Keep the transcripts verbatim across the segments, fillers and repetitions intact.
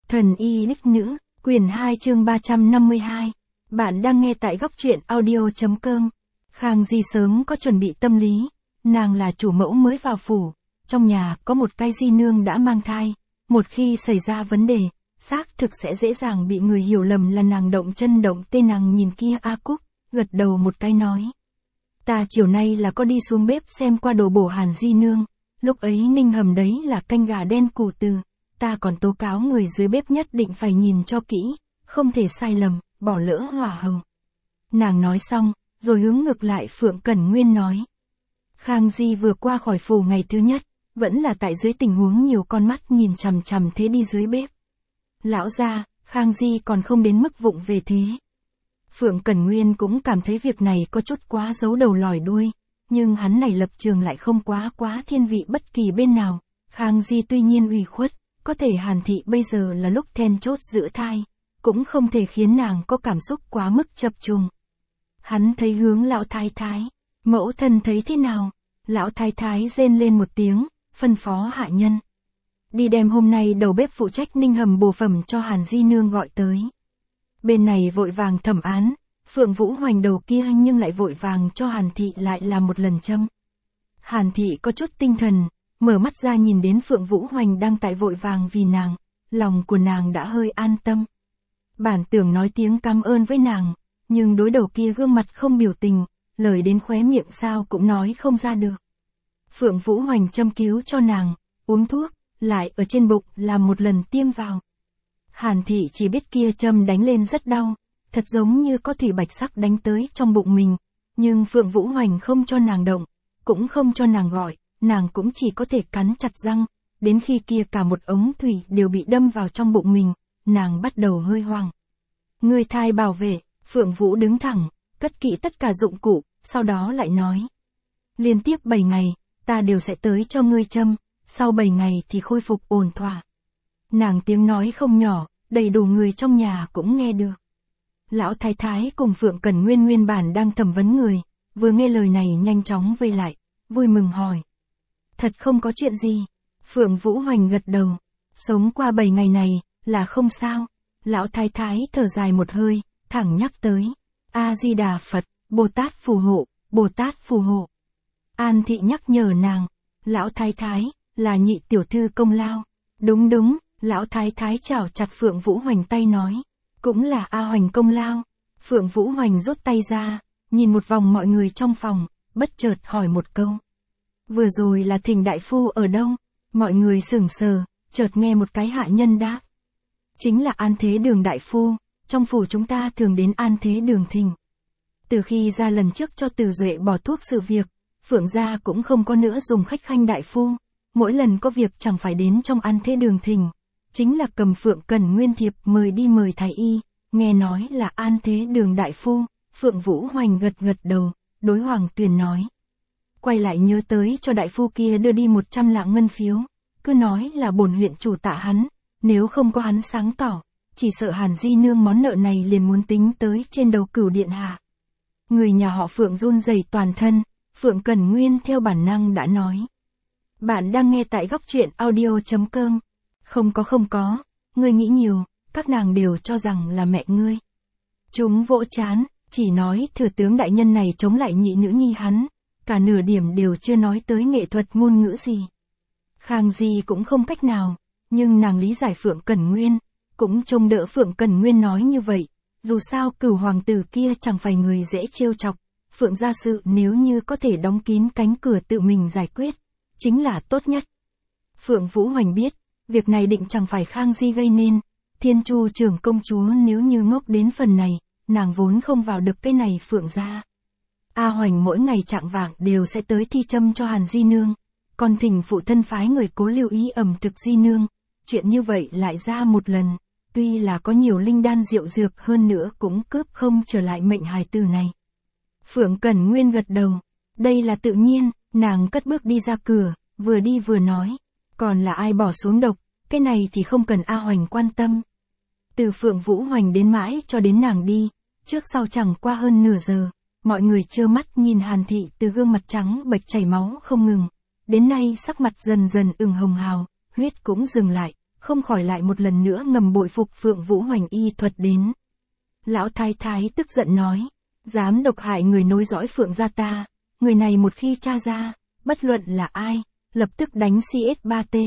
Thần y đích nữ, quyển hai chương ba trăm năm mươi hai. Bạn đang nghe tại góc truyện audio.com. Khang Di sớm có chuẩn bị tâm lý, nàng là chủ mẫu mới vào phủ, trong nhà có một cái di nương đã mang thai, một khi xảy ra vấn đề, xác thực sẽ dễ dàng bị người hiểu lầm là nàng động chân động tay. Nàng nhìn kia A Cúc, gật đầu một cái nói. Ta chiều nay là có đi xuống bếp xem qua đồ bổ Hàn di nương, lúc ấy Ninh hầm đấy là canh gà đen củ từ. Ta còn tố cáo người dưới bếp nhất định phải nhìn cho kỹ, không thể sai lầm, bỏ lỡ hỏa hầu. Nàng nói xong, rồi hướng ngược lại Phượng Cẩn Nguyên nói. Khang Di vừa qua khỏi phủ ngày thứ nhất, vẫn là tại dưới tình huống nhiều con mắt nhìn chằm chằm thế đi dưới bếp. Lão gia, Khang Di còn không đến mức vụng về thế. Phượng Cẩn Nguyên cũng cảm thấy việc này có chút quá giấu đầu lòi đuôi, nhưng hắn này lập trường lại không quá quá thiên vị bất kỳ bên nào. Khang Di tuy nhiên ủy khuất, có thể Hàn thị bây giờ là lúc then chốt giữ thai, cũng không thể khiến nàng có cảm xúc quá mức chập trùng. Hắn thấy hướng lão thái thái, mẫu thân thấy thế nào? Lão thái thái rên lên một tiếng, phân phó hạ nhân. Đi đem hôm nay đầu bếp phụ trách Ninh hầm bổ phẩm cho Hàn di nương gọi tới. Bên này vội vàng thẩm án, Phượng Vũ Hoành đầu kia nhưng lại vội vàng cho Hàn thị lại làm một lần châm. Hàn thị có chút tinh thần, mở mắt ra nhìn đến Phượng Vũ Hoành đang tại vội vàng vì nàng, lòng của nàng đã hơi an tâm. Bản tưởng nói tiếng cảm ơn với nàng, nhưng đối đầu kia gương mặt không biểu tình, lời đến khóe miệng sao cũng nói không ra được. Phượng Vũ Hoành châm cứu cho nàng, uống thuốc, lại ở trên bụng làm một lần tiêm vào. Hàn thị chỉ biết kia châm đánh lên rất đau, thật giống như có thủy bạch sắc đánh tới trong bụng mình, nhưng Phượng Vũ Hoành không cho nàng động, cũng không cho nàng gọi. Nàng cũng chỉ có thể cắn chặt răng, đến khi kia cả một ống thủy đều bị đâm vào trong bụng mình, nàng bắt đầu hơi hoang. Ngươi thai bảo vệ, Phượng Vũ đứng thẳng, cất kỹ tất cả dụng cụ, sau đó lại nói. Liên tiếp bảy ngày, ta đều sẽ tới cho ngươi châm, sau bảy ngày thì khôi phục ổn thỏa. Nàng tiếng nói không nhỏ, đầy đủ người trong nhà cũng nghe được. Lão thái thái cùng Phượng Cẩn Nguyên nguyên bản đang thẩm vấn người, vừa nghe lời này nhanh chóng vây lại, vui mừng hỏi. Thật không có chuyện gì. Phượng Vũ Hoành gật đầu. Sống qua bảy ngày này, là không sao. Lão thái thái thở dài một hơi, thẳng nhắc tới. A-di-đà Phật, Bồ Tát phù hộ, Bồ Tát phù hộ. An thị nhắc nhở nàng. Lão thái thái, là nhị tiểu thư công lao. Đúng đúng, lão thái thái chảo chặt Phượng Vũ Hoành tay nói. Cũng là A Hoành công lao. Phượng Vũ Hoành rút tay ra, nhìn một vòng mọi người trong phòng, bất chợt hỏi một câu. Vừa rồi là thỉnh đại phu ở đâu? Mọi người sửng sờ, chợt nghe một cái hạ nhân đáp. Chính là An Thế Đường đại phu, trong phủ chúng ta thường đến An Thế Đường thỉnh. Từ khi ra lần trước cho Từ Duệ bỏ thuốc sự việc, Phượng gia cũng không có nữa dùng khách khanh đại phu, mỗi lần có việc chẳng phải đến trong An Thế Đường thỉnh, chính là cầm Phượng Cẩn Nguyên thiệp mời đi mời thái y, nghe nói là An Thế Đường đại phu. Phượng Vũ Hoành gật gật đầu, đối Hoàng Tuyền nói. Quay lại nhớ tới cho đại phu kia đưa đi một trăm lạng ngân phiếu, cứ nói là bổn huyện chủ tạ hắn, nếu không có hắn sáng tỏ, chỉ sợ Hàn di nương món nợ này liền muốn tính tới trên đầu Cửu điện hạ. Người nhà họ Phượng run rẩy toàn thân, Phượng Cẩn Nguyên theo bản năng đã nói. Bạn đang nghe tại góc truyện audio.com. Không có không có, ngươi nghĩ nhiều, các nàng đều cho rằng là mẹ ngươi. Chúng vỗ chán, chỉ nói thừa tướng đại nhân này chống lại nhị nữ nhi hắn. Cả nửa điểm đều chưa nói tới nghệ thuật ngôn ngữ gì. Khang Di cũng không cách nào, nhưng nàng lý giải Phượng Cẩn Nguyên, cũng trông đỡ Phượng Cẩn Nguyên nói như vậy, dù sao Cửu hoàng tử kia chẳng phải người dễ trêu chọc, Phượng gia sự nếu như có thể đóng kín cánh cửa tự mình giải quyết, chính là tốt nhất. Phượng Vũ Hoành biết, việc này định chẳng phải Khang Di gây nên, Thiên Chu trưởng công chúa nếu như ngốc đến phần này, nàng vốn không vào được cái này Phượng gia. A Hoành mỗi ngày trạng vạng đều sẽ tới thi châm cho Hàn di nương, còn thỉnh phụ thân phái người cố lưu ý ẩm thực di nương, chuyện như vậy lại ra một lần, tuy là có nhiều linh đan diệu dược hơn nữa cũng cướp không trở lại mệnh hài tử này. Phượng Cẩn Nguyên gật đầu, đây là tự nhiên, nàng cất bước đi ra cửa, vừa đi vừa nói, còn là ai bỏ xuống độc, cái này thì không cần A Hoành quan tâm. Từ Phượng Vũ Hoành đến mãi cho đến nàng đi, trước sau chẳng qua hơn nửa giờ. Mọi người trơ mắt nhìn Hàn thị từ gương mặt trắng bệch chảy máu không ngừng, đến nay sắc mặt dần dần ửng hồng hào, huyết cũng dừng lại, không khỏi lại một lần nữa ngầm bội phục Phượng Vũ Hoành y thuật đến. Lão thái thái tức giận nói, dám độc hại người nối dõi Phượng gia ta, người này một khi tra ra, bất luận là ai, lập tức đánh xê ét ba tê.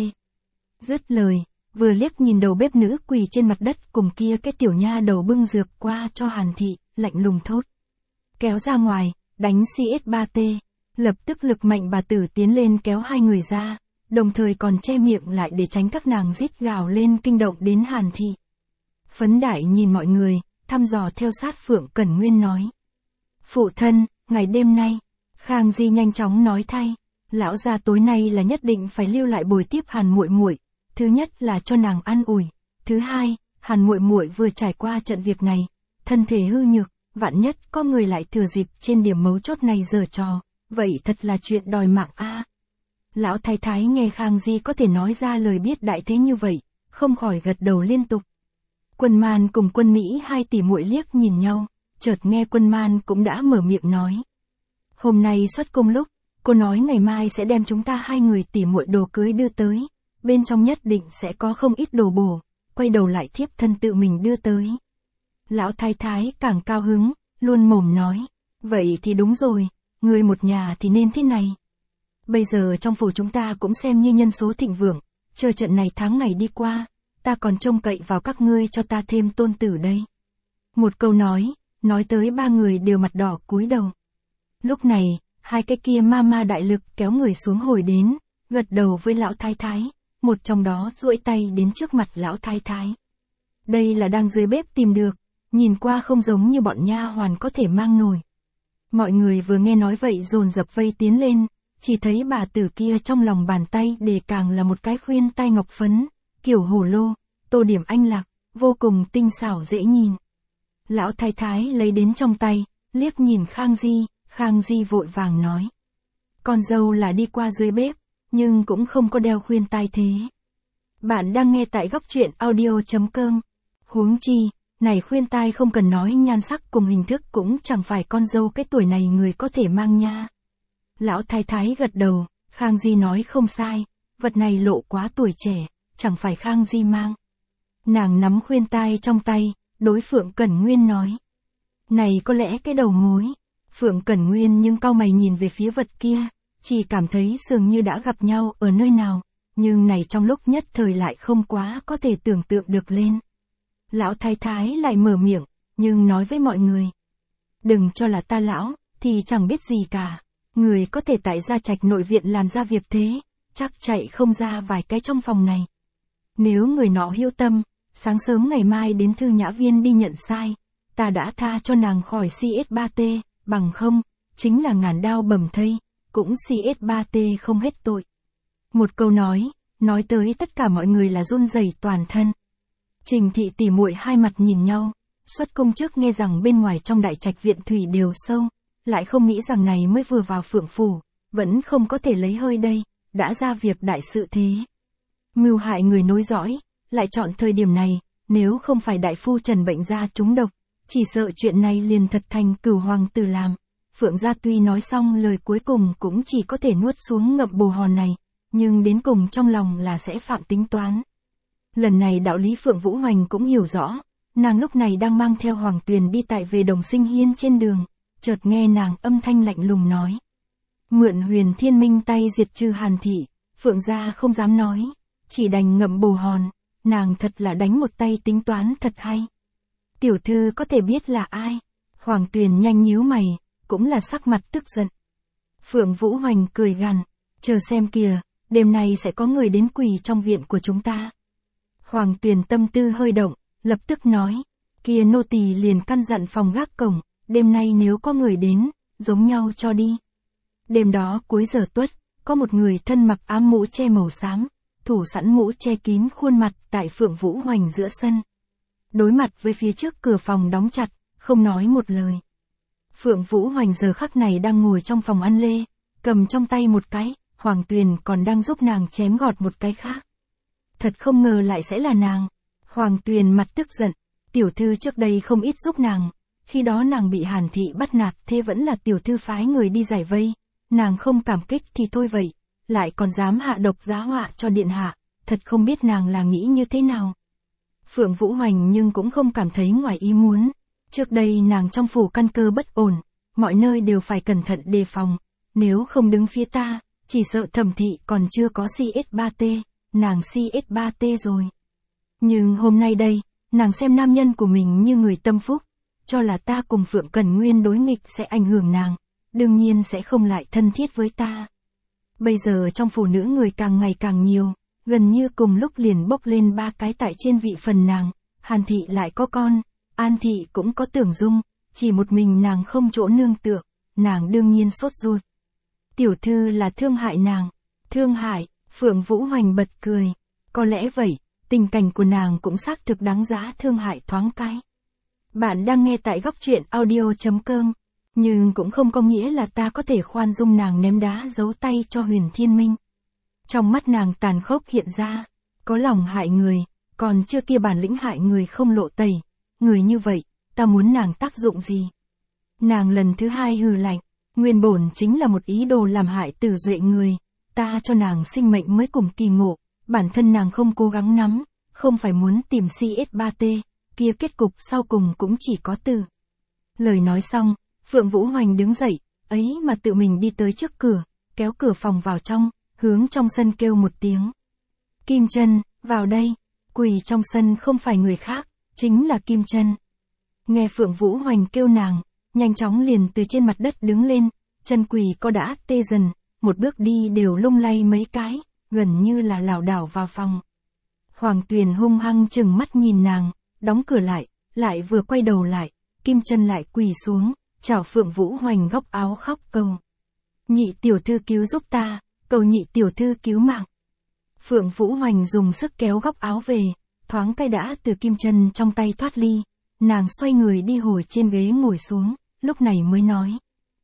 Dứt lời, vừa liếc nhìn đầu bếp nữ quỳ trên mặt đất cùng kia cái tiểu nha đầu bưng dược qua cho Hàn Thị, lạnh lùng thốt. Kéo ra ngoài, đánh xê ét ba tê, lập tức lực mạnh bà tử tiến lên kéo hai người ra, đồng thời còn che miệng lại để tránh các nàng rít gào lên kinh động đến Hàn Thị. Phấn Đại nhìn mọi người, thăm dò theo sát Phượng Cẩn Nguyên nói. Phụ thân, ngày đêm nay, Khang Di nhanh chóng nói thay, lão gia tối nay là nhất định phải lưu lại bồi tiếp Hàn muội muội, thứ nhất là cho nàng an ủi, thứ hai, Hàn muội muội vừa trải qua trận việc này, thân thể hư nhược, vạn nhất có người lại thừa dịp trên điểm mấu chốt này giở trò, vậy thật là chuyện đòi mạng a. Lão thái thái nghe Khang Di có thể nói ra lời biết đại thế như vậy, không khỏi gật đầu liên tục. Quân Man cùng Quân Mỹ hai tỷ muội liếc nhìn nhau, chợt nghe Quân Man cũng đã mở miệng nói. Hôm nay xuất cung lúc, cô nói ngày mai sẽ đem chúng ta hai người tỷ muội đồ cưới đưa tới, bên trong nhất định sẽ có không ít đồ bổ, quay đầu lại thiếp thân tự mình đưa tới. Lão thái thái càng cao hứng, luôn mồm nói, vậy thì đúng rồi, người một nhà thì nên thế này. Bây giờ trong phủ chúng ta cũng xem như nhân số thịnh vượng, chờ trận này tháng ngày đi qua, ta còn trông cậy vào các ngươi cho ta thêm tôn tử đây. Một câu nói, nói tới ba người đều mặt đỏ cúi đầu. Lúc này, hai cái kia ma ma đại lực kéo người xuống hồi đến, gật đầu với lão thái thái, một trong đó duỗi tay đến trước mặt lão thái thái. Đây là đang dưới bếp tìm được, nhìn qua không giống như bọn nha hoàn có thể mang nổi. Mọi người vừa nghe nói vậy dồn dập vây tiến lên, chỉ thấy bà tử kia trong lòng bàn tay để càng là một cái khuyên tai ngọc phấn, kiểu hổ lô, tô điểm anh lạc, vô cùng tinh xảo dễ nhìn. Lão thái thái lấy đến trong tay, liếc nhìn Khang Di, Khang Di vội vàng nói. Con dâu là đi qua dưới bếp, nhưng cũng không có đeo khuyên tai thế. Bạn đang nghe tại góc truyện audio chấm com. Huống chi, này khuyên tai không cần nói nhan sắc cùng hình thức cũng chẳng phải con dâu cái tuổi này người có thể mang nha. Lão thái thái gật đầu, Khang Di nói không sai, vật này lộ quá tuổi trẻ, chẳng phải Khang Di mang. Nàng nắm khuyên tai trong tay, đối Phượng Cẩn Nguyên nói. Này có lẽ cái đầu mối. Phượng Cẩn Nguyên nhưng cau mày nhìn về phía vật kia, chỉ cảm thấy dường như đã gặp nhau ở nơi nào, nhưng này trong lúc nhất thời lại không quá có thể tưởng tượng được lên. Lão thái thái lại mở miệng, nhưng nói với mọi người. Đừng cho là ta lão, thì chẳng biết gì cả. Người có thể tại gia trạch nội viện làm ra việc thế, chắc chạy không ra vài cái trong phòng này. Nếu người nọ hữu tâm, sáng sớm ngày mai đến thư nhã viên đi nhận sai, ta đã tha cho nàng khỏi xê ét ba tê, bằng không, chính là ngàn đao bầm thây, cũng xê ét ba tê không hết tội. Một câu nói, nói tới tất cả mọi người là run rẩy toàn thân. Trình Thị tỉ muội hai mặt nhìn nhau, xuất cung trước nghe rằng bên ngoài trong đại trạch viện thủy đều sâu, lại không nghĩ rằng này mới vừa vào Phượng phủ, vẫn không có thể lấy hơi đây, đã ra việc đại sự thế. Mưu hại người nối dõi, lại chọn thời điểm này, nếu không phải đại phu Trần bệnh ra trúng độc, chỉ sợ chuyện này liền thật thành cửu hoàng tử làm. Phượng gia tuy nói xong lời cuối cùng cũng chỉ có thể nuốt xuống ngậm bồ hòn này, nhưng đến cùng trong lòng là sẽ phạm tính toán. Lần này đạo lý Phượng Vũ Hoành cũng hiểu rõ, nàng lúc này đang mang theo Hoàng Tuyền đi tại về Đồng Sinh Hiên trên đường, chợt nghe nàng âm thanh lạnh lùng nói. Mượn Huyền Thiên Minh tay diệt trừ Hàn Thị, Phượng gia không dám nói, chỉ đành ngậm bồ hòn, nàng thật là đánh một tay tính toán thật hay. Tiểu thư có thể biết là ai? Hoàng Tuyền nhanh nhíu mày, cũng là sắc mặt tức giận. Phượng Vũ Hoành cười gằn, chờ xem kìa, đêm nay sẽ có người đến quỳ trong viện của chúng ta. Hoàng Tuyền tâm tư hơi động, lập tức nói, kia nô tỳ liền căn dặn phòng gác cổng, đêm nay nếu có người đến, giống nhau cho đi. Đêm đó cuối giờ tuất, có một người thân mặc áo mũ che màu xám, thủ sẵn mũ che kín khuôn mặt tại Phượng Vũ Hoành giữa sân. Đối mặt với phía trước cửa phòng đóng chặt, không nói một lời. Phượng Vũ Hoành giờ khắc này đang ngồi trong phòng ăn lê, cầm trong tay một cái, Hoàng Tuyền còn đang giúp nàng chém gọt một cái khác. Thật không ngờ lại sẽ là nàng. Hoàng Tuyền mặt tức giận, tiểu thư trước đây không ít giúp nàng, khi đó nàng bị Hàn Thị bắt nạt thế vẫn là tiểu thư phái người đi giải vây, nàng không cảm kích thì thôi vậy, lại còn dám hạ độc giá họa cho điện hạ, thật không biết nàng là nghĩ như thế nào. Phượng Vũ Hoành nhưng cũng không cảm thấy ngoài ý muốn. Trước đây nàng trong phủ căn cơ bất ổn, mọi nơi đều phải cẩn thận đề phòng. Nếu không đứng phía ta, chỉ sợ Thẩm thị còn chưa có C S ba T, nàng C S ba T rồi. Nhưng hôm nay đây, nàng xem nam nhân của mình như người tâm phúc, cho là ta cùng Phượng Cẩn Nguyên đối nghịch sẽ ảnh hưởng nàng, đương nhiên sẽ không lại thân thiết với ta. Bây giờ trong phủ nữ người càng ngày càng nhiều, gần như cùng lúc liền bốc lên ba cái tại trên vị phần nàng, Hàn thị lại có con, An thị cũng có Tưởng Dung, chỉ một mình nàng không chỗ nương tựa, nàng đương nhiên sốt ruột. Tiểu thư là thương hại nàng, thương hại, Phượng Vũ Hoành bật cười, có lẽ vậy, tình cảnh của nàng cũng xác thực đáng giá thương hại thoáng cái. Bạn đang nghe tại góc truyện audio chấm com, nhưng cũng không có nghĩa là ta có thể khoan dung nàng ném đá giấu tay cho Huyền Thiên Minh. Trong mắt nàng tàn khốc hiện ra, có lòng hại người, còn chưa kia bản lĩnh hại người không lộ tẩy, người như vậy, ta muốn nàng tác dụng gì? Nàng lần thứ hai hừ lạnh, nguyên bổn chính là một ý đồ làm hại Tử Duệ người, ta cho nàng sinh mệnh mới cùng kỳ ngộ, bản thân nàng không cố gắng nắm, không phải muốn tìm C S ba T, kia kết cục sau cùng cũng chỉ có tử. Lời nói xong, Phượng Vũ Hoành đứng dậy, ấy mà tự mình đi tới trước cửa, kéo cửa phòng vào trong, hướng trong sân kêu một tiếng. Kim Chân, vào đây, quỳ trong sân không phải người khác, chính là Kim Chân. Nghe Phượng Vũ Hoành kêu nàng, nhanh chóng liền từ trên mặt đất đứng lên, chân quỳ co đã tê dần, một bước đi đều lung lay mấy cái, gần như là lảo đảo vào phòng. Hoàng Tuyền hung hăng chừng mắt nhìn nàng, đóng cửa lại, lại vừa quay đầu lại, Kim Chân lại quỳ xuống, chào Phượng Vũ Hoành góc áo khóc cầu. Nhị tiểu thư cứu giúp ta, cầu nhị tiểu thư cứu mạng. Phượng Vũ Hoành dùng sức kéo góc áo về, thoáng cái đã từ Kim Chân trong tay thoát ly, nàng xoay người đi hồi trên ghế ngồi xuống, lúc này mới nói.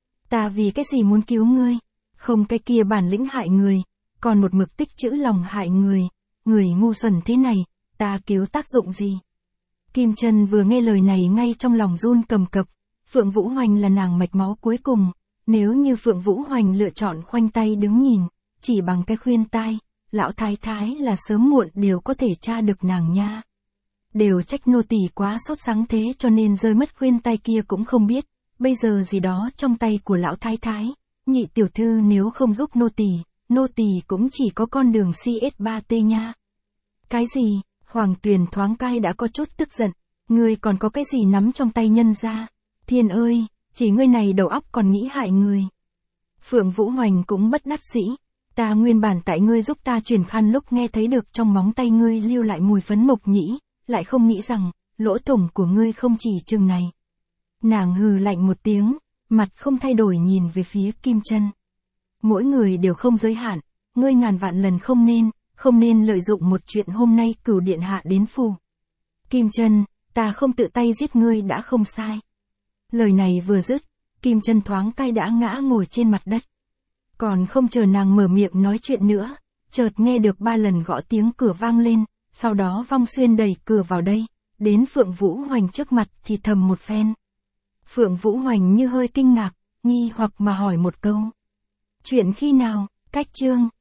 Ta vì cái gì muốn cứu ngươi, không cái kia bản lĩnh hại người, còn một mực tích trữ lòng hại người, người ngu xuẩn thế này, ta cứu tác dụng gì? Kim Chân vừa nghe lời này ngay trong lòng run cầm cập, Phượng Vũ Hoành là nàng mạch máu cuối cùng, nếu như Phượng Vũ Hoành lựa chọn khoanh tay đứng nhìn, chỉ bằng cái khuyên tai, lão thái thái là sớm muộn đều có thể tra được nàng nha. Đều trách nô tỳ quá sốt sắng thế cho nên rơi mất khuyên tay kia cũng không biết, bây giờ gì đó trong tay của lão thái thái, nhị tiểu thư nếu không giúp nô tỳ, nô tỳ cũng chỉ có con đường C S ba T nha. Cái gì? Hoàng Tuyền thoáng cai đã có chút tức giận, ngươi còn có cái gì nắm trong tay nhân ra? Thiên ơi, chỉ ngươi này đầu óc còn nghĩ hại người. Phượng Vũ Hoành cũng bất đắc dĩ, ta nguyên bản tại ngươi giúp ta truyền khăn lúc nghe thấy được trong móng tay ngươi lưu lại mùi phấn mộc nhĩ, lại không nghĩ rằng, lỗ thủng của ngươi không chỉ chừng này. Nàng hừ lạnh một tiếng, mặt không thay đổi nhìn về phía Kim Chân. Mỗi người đều không giới hạn, ngươi ngàn vạn lần không nên, không nên lợi dụng một chuyện hôm nay Cửu điện hạ đến phủ. Kim Chân, ta không tự tay giết ngươi đã không sai. Lời này vừa dứt, Kim Chân thoáng cay đã ngã ngồi trên mặt đất. Còn không chờ nàng mở miệng nói chuyện nữa, chợt nghe được ba lần gõ tiếng cửa vang lên, sau đó Vong Xuyên đẩy cửa vào đây, đến Phượng Vũ Hoành trước mặt thì thầm một phen. Phượng Vũ Hoành như hơi kinh ngạc, nghi hoặc mà hỏi một câu. Chuyện khi nào, cách chương.